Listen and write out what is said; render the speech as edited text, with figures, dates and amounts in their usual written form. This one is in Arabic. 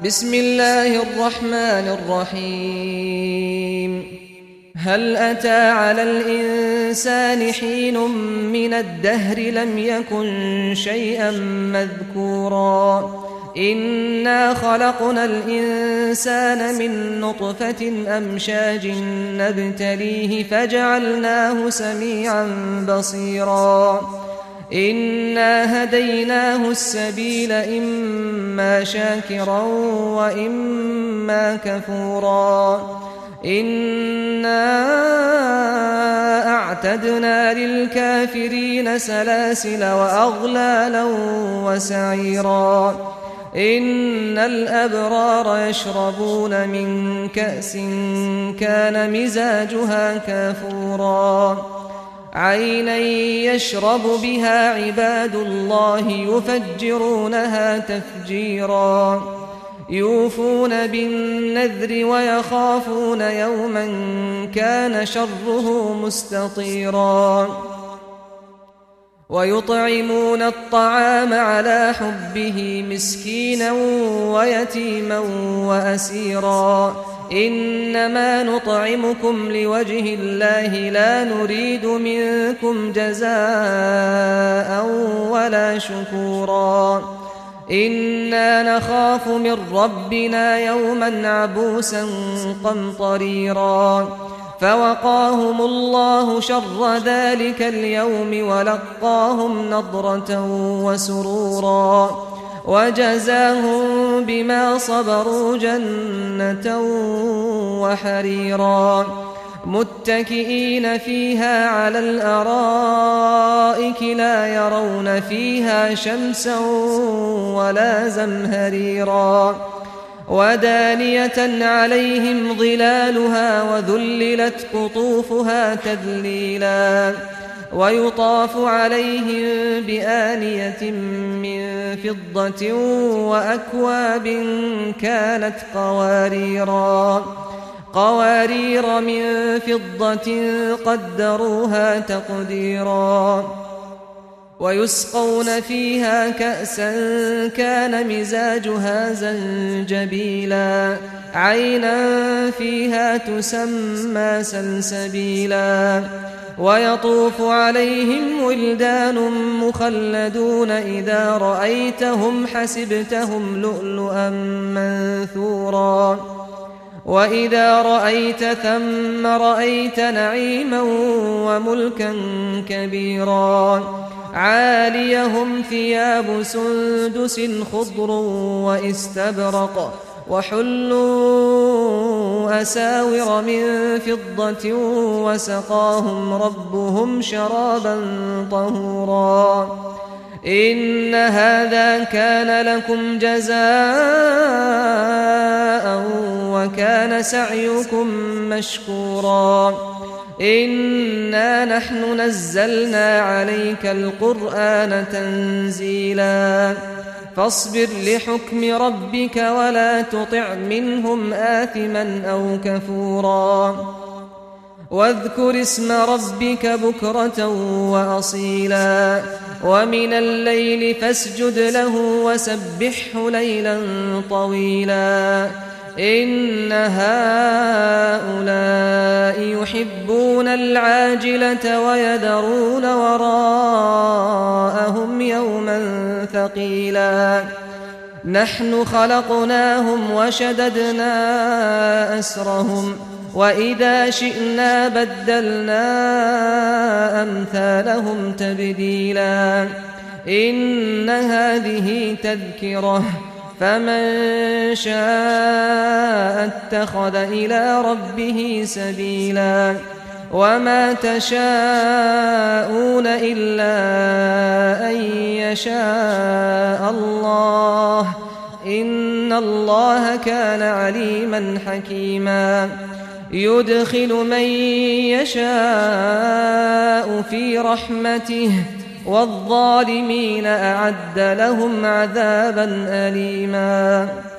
بسم الله الرحمن الرحيم. هل أتى على الإنسان حين من الدهر لم يكن شيئا مذكورا إنا خلقنا الإنسان من نطفة أمشاج نبتليه فجعلناه سميعا بصيرا إنا هديناه السبيل إما شاكرا وإما كفورا إنا أعتدنا للكافرين سلاسل وأغلالا وسعيرا إن الأبرار يشربون من كأس كان مزاجها كافورا عينا يشرب بها عباد الله يفجرونها تفجيرا يوفون بالنذر ويخافون يوما كان شره مستطيرا ويطعمون الطعام على حبه مسكينا ويتيما وأسيرا إنما نطعمكم لوجه الله لا نريد منكم جزاء ولا شكورا إنا نخاف من ربنا يوما عبوسا قمطريرا فوقاهم الله شر ذلك اليوم ولقاهم نضرة وسرورا وجزاهم بما صبروا جنة وحريرا متكئين فيها على الأرائك لا يرون فيها شمسا ولا زمهريرا ودانية عليهم ظلالها وذللت قطوفها تذليلا ويطاف عليهم بآنية من فضة وأكواب كانت قوارير من فضة قدروها تقديرا ويسقون فيها كأسا كان مزاجها زنجبيلا عينا فيها تسمى سلسبيلا ويطوف عليهم ولدان مخلدون إذا رأيتهم حسبتهم لؤلؤا منثورا وإذا رأيت ثم رأيت نعيما وملكا كبيرا عاليهم ثياب سندس خضر وإستبرق وحلوا أساور من فضة وسقاهم ربهم شرابا طهورا إن هذا كان لكم جزاء وكان سعيكم مشكورا إنا نحن نزلنا عليك القرآن تنزيلا فاصبر لحكم ربك ولا تطع منهم آثما أو كفورا واذكر اسم ربك بكرة وأصيلا ومن الليل فاسجد له وسبحه ليلا طويلا إن هؤلاء يحبون العاجلة ويذرون وراءهم يوما ثقيلا نحن خلقناهم وشددنا أسرهم وإذا شئنا بدلنا أمثالهم تبديلا إن هذه تذكرة فمن شاء اتخذ إلى ربه سبيلا وما تشاءون إلا أن يشاء الله إن الله كان عليما حكيما يدخل من يشاء في رحمته والظالمين أعد لهم عذابا أليما